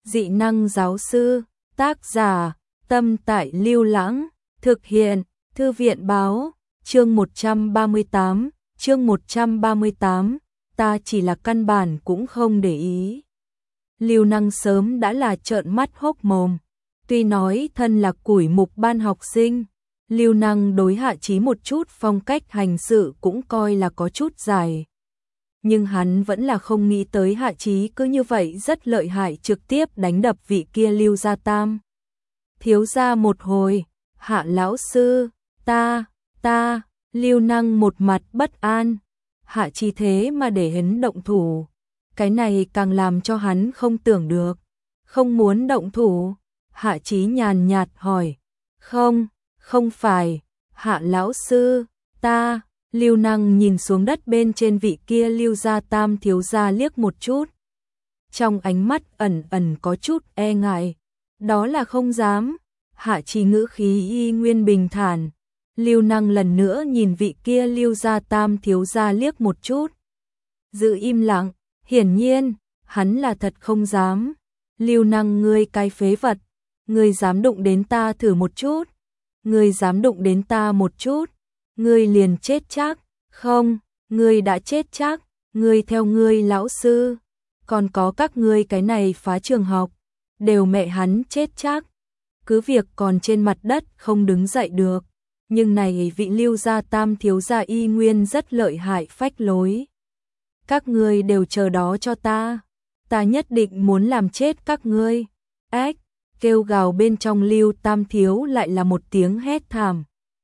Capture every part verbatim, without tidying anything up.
Dị năng giáo sư, tác giả, Tâm Tại Lưu Lãng, thực hiện, Thư viện báo, chương một trăm ba mươi tám, chương một trăm ba mươi tám, ta chỉ là căn bản cũng không để ý. Lưu Năng sớm đã là trợn mắt hốc mồm, tuy nói thân là củi mục ban học sinh, Lưu Năng đối Hạ Chí một chút phong cách hành sự cũng coi là có chút dài. Nhưng hắn vẫn là không nghĩ tới Hạ Chí cứ như vậy rất lợi hại trực tiếp đánh đập vị kia Lưu Gia Tam. Thiếu gia một hồi, Hạ lão sư, ta, ta, Lưu Năng một mặt bất an, Hạ Chí thế mà để hắn động thủ, cái này càng làm cho hắn không tưởng được, không muốn động thủ, Hạ Chí nhàn nhạt hỏi, không, không phải, Hạ lão sư, ta. Lưu Năng nhìn xuống đất bên trên vị kia Lưu Gia Tam thiếu gia liếc một chút. Trong ánh mắt ẩn ẩn có chút e ngại. Đó là không dám. Hạ Chí ngữ khí y nguyên bình thản. Lưu Năng lần nữa nhìn vị kia Lưu Gia Tam thiếu gia liếc một chút. Giữ im lặng. Hiển nhiên, hắn là thật không dám. Lưu Năng ngươi cái phế vật. Ngươi dám đụng đến ta thử một chút. Ngươi dám đụng đến ta một chút. Ngươi liền chết chắc, không, ngươi đã chết chắc, ngươi theo ngươi lão sư, còn có các ngươi cái này phá trường học, đều mẹ hắn chết chắc, cứ việc còn trên mặt đất không đứng dậy được, nhưng này vị Lưu Gia Tam thiếu gia y nguyên rất lợi hại phách lối. Các ngươi đều chờ đó cho ta, ta nhất định muốn làm chết các ngươi. Ách, kêu gào bên trong Lưu Tam thiếu lại là một tiếng hét thảm.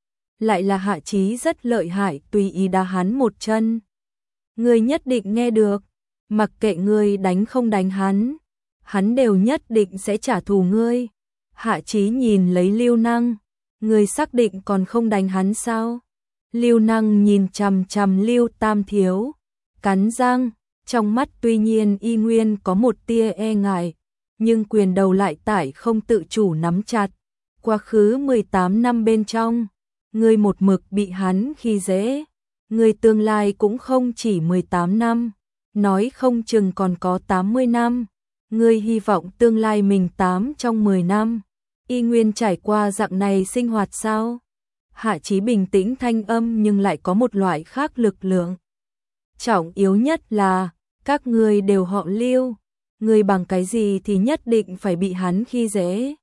Lại là Hạ Chí rất lợi hại tùy ý đá hắn một chân. Ngươi nhất định nghe được, mặc kệ ngươi đánh không đánh hắn, hắn đều nhất định sẽ trả thù ngươi. Hạ Chí nhìn lấy Lưu Năng, ngươi xác định còn không đánh hắn sao? Lưu Năng nhìn chằm chằm Lưu Tam thiếu, cắn răng, trong mắt tuy nhiên y nguyên có một tia e ngại, nhưng quyền đầu lại tải không tự chủ nắm chặt. Quá khứ mười tám năm bên trong, ngươi một mực bị hắn khi dễ, ngươi tương lai cũng không chỉ mười tám năm, nói không chừng còn có tám mươi năm, ngươi hy vọng tương lai mình tám trong mười năm, y nguyên trải qua dạng này sinh hoạt sao? Hạ Chí bình tĩnh thanh âm nhưng lại có một loại khác lực lượng. Trọng yếu nhất là, các ngươi đều họ Lưu, ngươi bằng cái gì thì nhất định phải bị hắn khi dễ.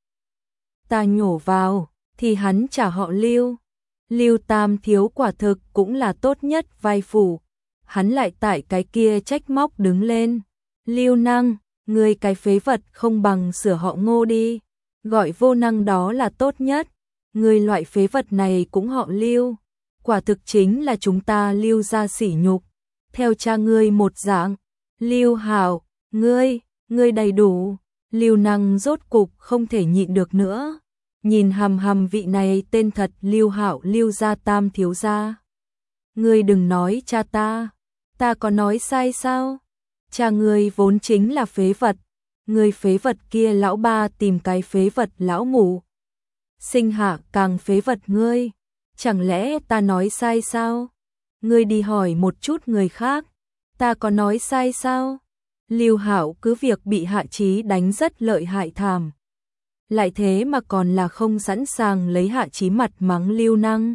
Ta nhổ vào, thì hắn trả họ Lưu. Lưu Tam thiếu quả thực cũng là tốt nhất vai phủ. Hắn lại tại cái kia trách móc đứng lên. Lưu Năng, ngươi cái phế vật không bằng sửa họ Ngô đi. Gọi Vô Năng đó là tốt nhất. Ngươi loại phế vật này cũng họ Lưu. Quả thực chính là chúng ta Lưu gia sỉ nhục. Theo cha ngươi một dạng. Lưu Hảo, ngươi, ngươi đầy đủ. Lưu Năng rốt cục không thể nhịn được nữa. Nhìn hầm hầm vị này tên thật Lưu Hạo Lưu Gia Tam thiếu gia. Ngươi đừng nói cha ta, ta có nói sai sao? Cha ngươi vốn chính là phế vật, ngươi phế vật kia lão ba tìm cái phế vật lão ngủ. Sinh hạ càng phế vật ngươi, chẳng lẽ ta nói sai sao? Ngươi đi hỏi một chút người khác, ta có nói sai sao? Lưu Hạo cứ việc bị Hạ Chí đánh rất lợi hại thảm. Lại thế mà còn là không sẵn sàng lấy Hạ Chí mặt mắng Lưu Năng.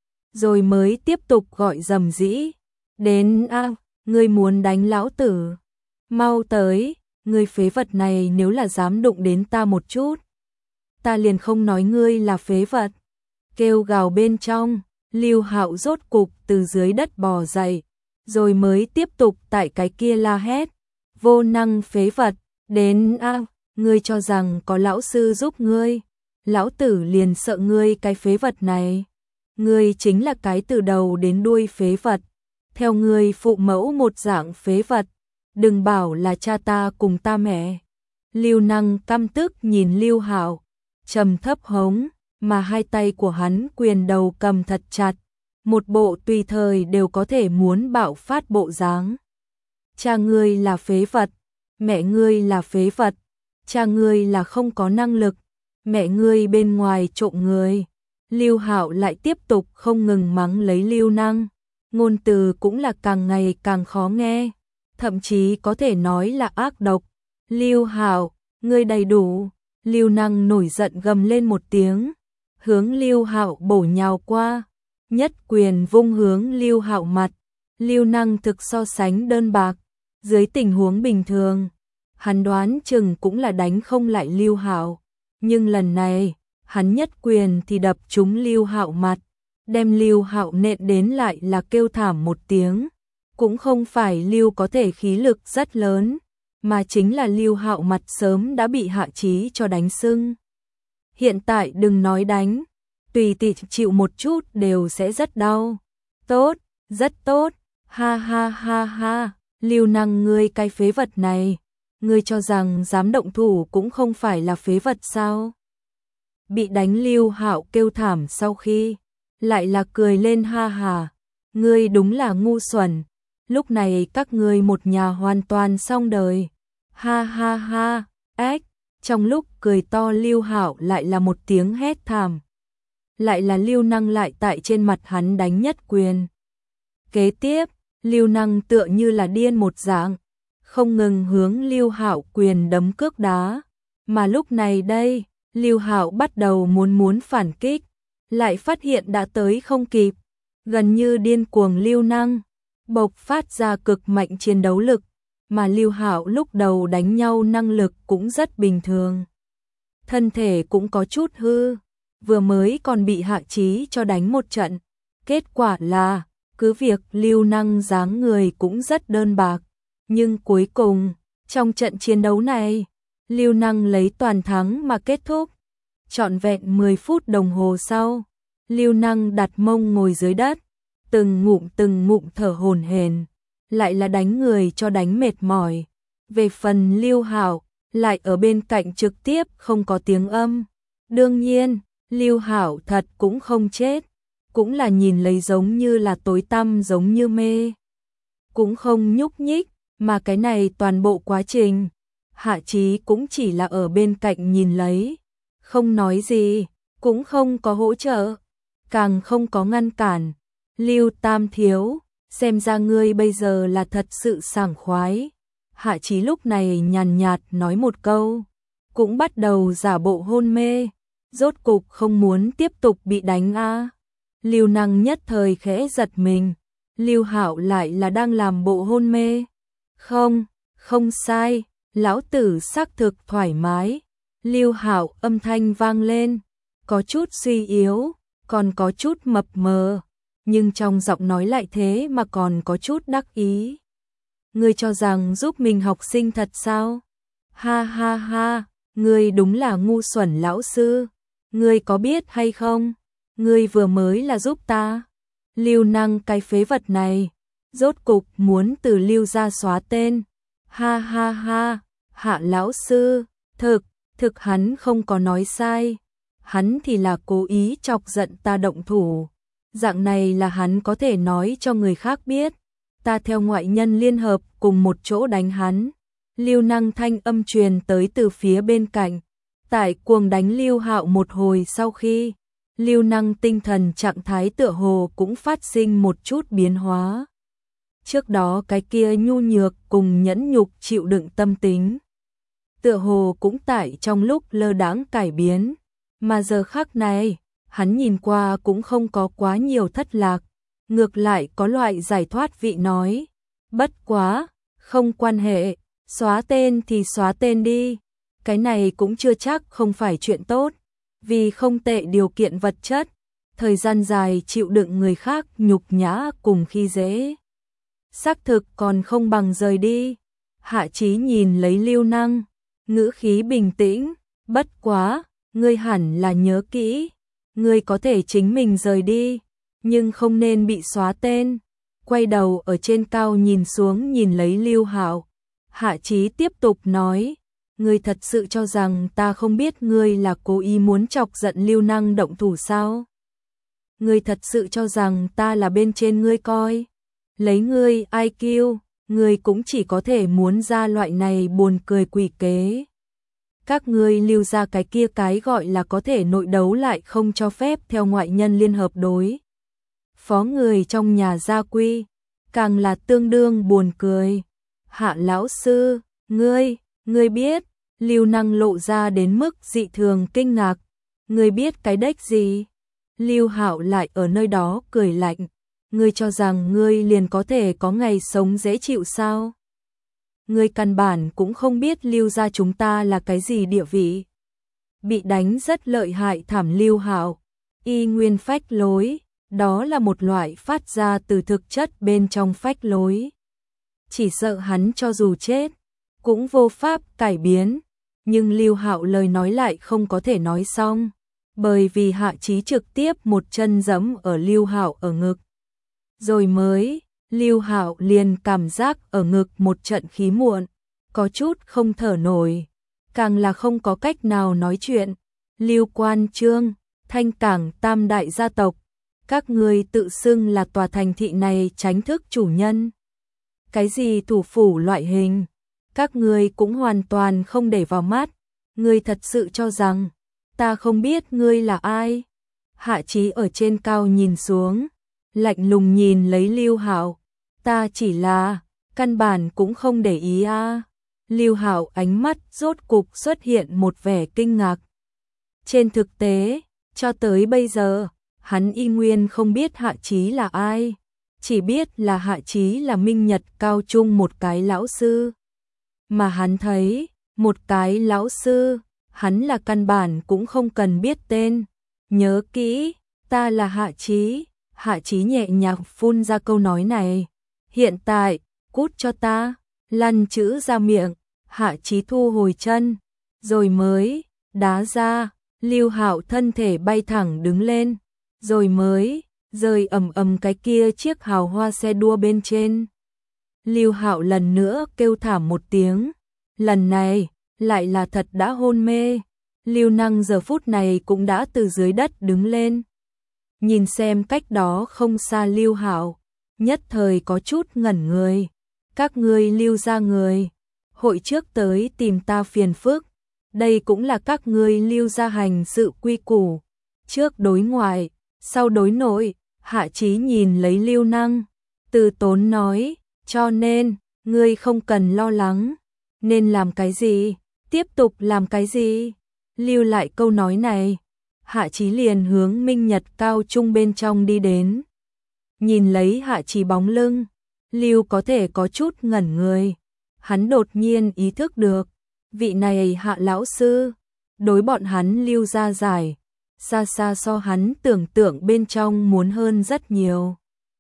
Rồi mới tiếp tục gọi dầm dĩ. Đến a, ngươi muốn đánh lão tử. Mau tới, ngươi phế vật này nếu là dám đụng đến ta một chút. Ta liền không nói ngươi là phế vật. Kêu gào bên trong, Lưu Hạo rốt cục từ dưới đất bò dậy. Rồi mới tiếp tục tại cái kia la hét. Vô năng phế vật, đến a. Ngươi cho rằng có lão sư giúp ngươi, lão tử liền sợ ngươi cái phế vật này. Ngươi chính là cái từ đầu đến đuôi phế vật, theo ngươi phụ mẫu một dạng phế vật, đừng bảo là cha ta cùng ta mẹ. Lưu Năng căm tức nhìn Lưu Hạo, trầm thấp hống, mà hai tay của hắn quyền đầu cầm thật chặt, một bộ tùy thời đều có thể muốn bạo phát bộ dáng. Cha ngươi là phế vật, mẹ ngươi là phế vật. Cha ngươi là không có năng lực, mẹ ngươi bên ngoài trộm người. Lưu Hạo lại tiếp tục không ngừng mắng lấy Lưu Năng, ngôn từ cũng là càng ngày càng khó nghe, thậm chí có thể nói là ác độc. Lưu Hạo, ngươi đầy đủ. Lưu Năng nổi giận gầm lên một tiếng, hướng Lưu Hạo bổ nhào qua, nhất quyền vung hướng Lưu Hạo mặt. Lưu Năng thực so sánh đơn bạc, dưới tình huống bình thường, hắn đoán chừng cũng là đánh không lại Lưu Hạo, nhưng lần này, hắn nhất quyền thì đập trúng Lưu Hạo mặt, đem Lưu Hạo nện đến lại là kêu thảm một tiếng, cũng không phải Lưu có thể khí lực rất lớn, mà chính là Lưu Hạo mặt sớm đã bị Hạ Chí cho đánh sưng. Hiện tại đừng nói đánh, tùy tiện chịu một chút đều sẽ rất đau. Tốt, rất tốt, ha ha ha ha, Lưu Năng ngươi cái phế vật này, ngươi cho rằng dám động thủ cũng không phải là phế vật sao? Bị đánh Lưu Hạo kêu thảm sau khi, lại là cười lên ha hà, ngươi đúng là ngu xuẩn, lúc này các ngươi một nhà hoàn toàn xong đời. Ha ha ha, ếch, trong lúc cười to Lưu Hạo lại là một tiếng hét thảm. Lại là Lưu Năng lại tại trên mặt hắn đánh nhất quyền. Kế tiếp, Lưu Năng tựa như là điên một dạng, không ngừng hướng Lưu Hạo quyền đấm cước đá, mà lúc này đây, Lưu Hạo bắt đầu muốn muốn phản kích, lại phát hiện đã tới không kịp, gần như điên cuồng Lưu Năng bộc phát ra cực mạnh chiến đấu lực, mà Lưu Hạo lúc đầu đánh nhau năng lực cũng rất bình thường. Thân thể cũng có chút hư, vừa mới còn bị Hạ Chí cho đánh một trận, kết quả là cứ việc Lưu Năng dáng người cũng rất đơn bạc, nhưng cuối cùng, trong trận chiến đấu này, Lưu Năng lấy toàn thắng mà kết thúc. Trọn vẹn mười phút đồng hồ sau, Lưu Năng đặt mông ngồi dưới đất, từng ngụm từng ngụm thở hổn hển, lại là đánh người cho đánh mệt mỏi. Về phần Lưu Hạo, lại ở bên cạnh trực tiếp không có tiếng âm. Đương nhiên, Lưu Hạo thật cũng không chết, cũng là nhìn lấy giống như là tối tăm giống như mê, cũng không nhúc nhích, mà cái này toàn bộ quá trình, Hạ Chí cũng chỉ là ở bên cạnh nhìn lấy, không nói gì, cũng không có hỗ trợ, càng không có ngăn cản. Lưu Tam thiếu, xem ra ngươi bây giờ là thật sự sảng khoái. Hạ Chí lúc này nhàn nhạt nói một câu, cũng bắt đầu giả bộ hôn mê, rốt cục không muốn tiếp tục bị đánh a. À. Lưu Năng nhất thời khẽ giật mình, Lưu Hạo lại là đang làm bộ hôn mê. Không, không sai, lão tử xác thực thoải mái. Lưu Hạo âm thanh vang lên, có chút suy yếu, còn có chút mập mờ, nhưng trong giọng nói lại thế mà còn có chút đắc ý. Ngươi cho rằng giúp mình học sinh thật sao? Ha ha ha, ngươi đúng là ngu xuẩn lão sư, ngươi có biết hay không? Ngươi vừa mới là giúp ta. Lưu Năng cái phế vật này, rốt cục muốn từ Lưu gia xóa tên. Ha ha ha, Hạ lão sư, thực, thực hắn không có nói sai. Hắn thì là cố ý chọc giận ta động thủ. Dạng này là hắn có thể nói cho người khác biết. Ta theo ngoại nhân liên hợp cùng một chỗ đánh hắn. Lưu Năng thanh âm truyền tới từ phía bên cạnh. Tại cuồng đánh Lưu Hạo một hồi sau khi, Lưu Năng tinh thần trạng thái tựa hồ cũng phát sinh một chút biến hóa. Trước đó cái kia nhu nhược cùng nhẫn nhục chịu đựng tâm tính, tựa hồ cũng tại trong lúc lơ đãng cải biến, mà giờ khắc này, hắn nhìn qua cũng không có quá nhiều thất lạc, ngược lại có loại giải thoát vị nói, bất quá, không quan hệ, xóa tên thì xóa tên đi, cái này cũng chưa chắc không phải chuyện tốt, vì không tệ điều kiện vật chất, thời gian dài chịu đựng người khác nhục nhã cùng khi dễ. Xác thực còn không bằng rời đi. Hạ Chí nhìn lấy Lưu Năng, ngữ khí bình tĩnh, bất quá, ngươi hẳn là nhớ kỹ, ngươi có thể chính mình rời đi, nhưng không nên bị xóa tên. Quay đầu ở trên cao nhìn xuống nhìn lấy Lưu Hạo, Hạ Chí tiếp tục nói, ngươi thật sự cho rằng ta không biết ngươi là cố ý muốn chọc giận Lưu Năng động thủ sao? Ngươi thật sự cho rằng ta là bên trên ngươi coi? Lấy ngươi i kiu, ngươi cũng chỉ có thể muốn ra loại này buồn cười quỷ kế. Các ngươi Lưu ra cái kia cái gọi là có thể nội đấu lại không cho phép theo ngoại nhân liên hợp đối phó người trong nhà gia quy, càng là tương đương buồn cười. Hạ lão sư, ngươi, ngươi biết, Lưu Năng lộ ra đến mức dị thường kinh ngạc. Ngươi biết cái đếch gì? Lưu Hạo lại ở nơi đó cười lạnh. Ngươi cho rằng ngươi liền có thể có ngày sống dễ chịu sao? Ngươi căn bản cũng không biết Lưu gia chúng ta là cái gì địa vị. Bị đánh rất lợi hại thảm Lưu Hạo, y nguyên phách lối, đó là một loại phát ra từ thực chất bên trong phách lối. Chỉ sợ hắn cho dù chết, cũng vô pháp cải biến, nhưng Lưu Hạo lời nói lại không có thể nói xong, bởi vì Hạ Chí trực tiếp một chân giẫm ở Lưu Hạo ở ngực. Rồi mới, Lưu Hạo liền cảm giác ở ngực một trận khí muộn, có chút không thở nổi, càng là không có cách nào nói chuyện. Lưu Quan Trương, Thanh Cảng tam đại gia tộc, các ngươi tự xưng là tòa thành thị này chính thức chủ nhân. Cái gì thủ phủ loại hình, các ngươi cũng hoàn toàn không để vào mắt. Ngươi thật sự cho rằng ta không biết ngươi là ai? Hạ Chí ở trên cao nhìn xuống, lạnh lùng nhìn lấy Lưu Hạo. Ta chỉ là, căn bản cũng không để ý a. À. Lưu Hạo ánh mắt rốt cục xuất hiện một vẻ kinh ngạc. Trên thực tế, cho tới bây giờ, hắn y nguyên không biết Hạ Chí là ai, chỉ biết là Hạ Chí là Minh Nhật cao trung một cái lão sư. Mà hắn thấy, một cái lão sư, hắn là căn bản cũng không cần biết tên. Nhớ kỹ, ta là Hạ Chí. Hạ Chí nhẹ nhàng phun ra câu nói này. Hiện tại, cút cho ta, lăn chữ ra miệng. Hạ Chí thu hồi chân, rồi mới đá ra. Lưu Hạo thân thể bay thẳng đứng lên, rồi mới rơi ầm ầm cái kia chiếc hào hoa xe đua bên trên. Lưu Hạo lần nữa kêu thảm một tiếng, lần này lại là thật đã hôn mê. Lưu Năng giờ phút này cũng đã từ dưới đất đứng lên, nhìn xem cách đó không xa Lưu Hạo, nhất thời có chút ngẩn người. Các ngươi Lưu gia người, hội trước tới tìm ta phiền phức. Đây cũng là các ngươi Lưu gia hành sự quy củ, trước đối ngoại, sau đối nội. Hạ Chí nhìn lấy Lưu Năng, từ tốn nói, cho nên, ngươi không cần lo lắng, nên làm cái gì, tiếp tục làm cái gì. Lưu lại câu nói này, Hạ Chí liền hướng Minh Nhật cao trung bên trong đi đến. Nhìn lấy Hạ Chí bóng lưng, Lưu có thể có chút ngẩn người, hắn đột nhiên ý thức được, vị này Hạ lão sư, đối bọn hắn Lưu gia giải, xa xa so hắn tưởng tượng bên trong muốn hơn rất nhiều.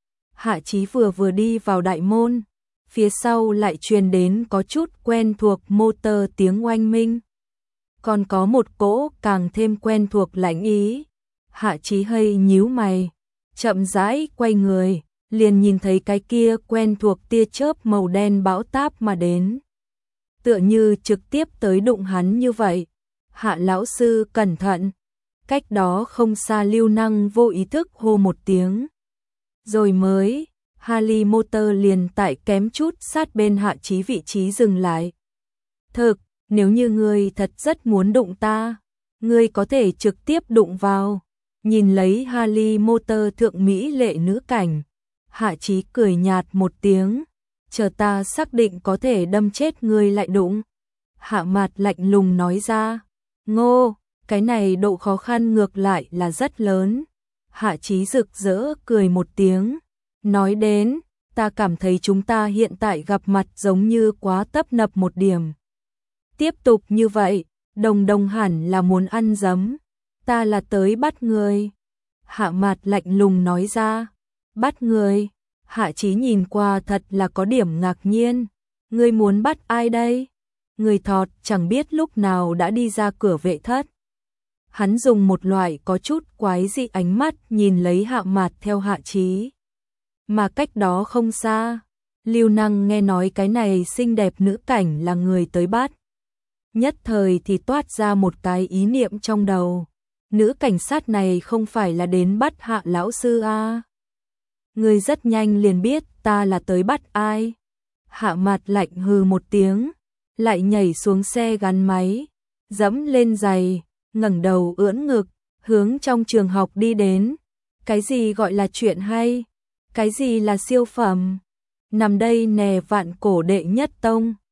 Hạ Chí vừa vừa đi vào đại môn, phía sau lại truyền đến có chút quen thuộc motor tiếng oanh minh. Còn có một cỗ càng thêm quen thuộc lãnh ý. Hạ Chí hơi nhíu mày, chậm rãi quay người, liền nhìn thấy cái kia quen thuộc tia chớp màu đen bão táp mà đến. Tựa như trực tiếp tới đụng hắn như vậy. Hạ lão sư cẩn thận. Cách đó không xa Lưu Năng vô ý thức hô một tiếng. Rồi mới, Harley motor liền tại kém chút sát bên Hạ Chí vị trí dừng lại. Thực, nếu như ngươi thật rất muốn đụng ta, ngươi có thể trực tiếp đụng vào. Nhìn lấy Harley motor thượng mỹ lệ nữ cảnh, Hạ Chí cười nhạt một tiếng, chờ ta xác định có thể đâm chết ngươi lại đụng. Hạ Mạt lạnh lùng nói ra, ngô, cái này độ khó khăn ngược lại là rất lớn. Hạ Chí rực rỡ cười một tiếng, nói đến, ta cảm thấy chúng ta hiện tại gặp mặt giống như quá tấp nập một điểm. Tiếp tục như vậy, Đồng Đồng hẳn là muốn ăn giấm. Ta là tới bắt người. Hạ Mạt lạnh lùng nói ra, bắt người. Hạ Chí nhìn qua thật là có điểm ngạc nhiên. Ngươi muốn bắt ai đây? Người thọt chẳng biết lúc nào đã đi ra cửa vệ thất. Hắn dùng một loại có chút quái dị ánh mắt nhìn lấy Hạ Mạt theo Hạ Chí. Mà cách đó không xa, Lưu Năng nghe nói cái này xinh đẹp nữ cảnh là người tới bắt. Nhất thời thì toát ra một cái ý niệm trong đầu. Nữ cảnh sát này không phải là đến bắt Hạ lão sư à? Người rất nhanh liền biết ta là tới bắt ai. Hạ Mạt lạnh hừ một tiếng, lại nhảy xuống xe gắn máy, dẫm lên giày, ngẩng đầu ưỡn ngực, hướng trong trường học đi đến. Cái gì gọi là chuyện hay? Cái gì là siêu phẩm? Nằm đây nè vạn cổ đệ nhất tông.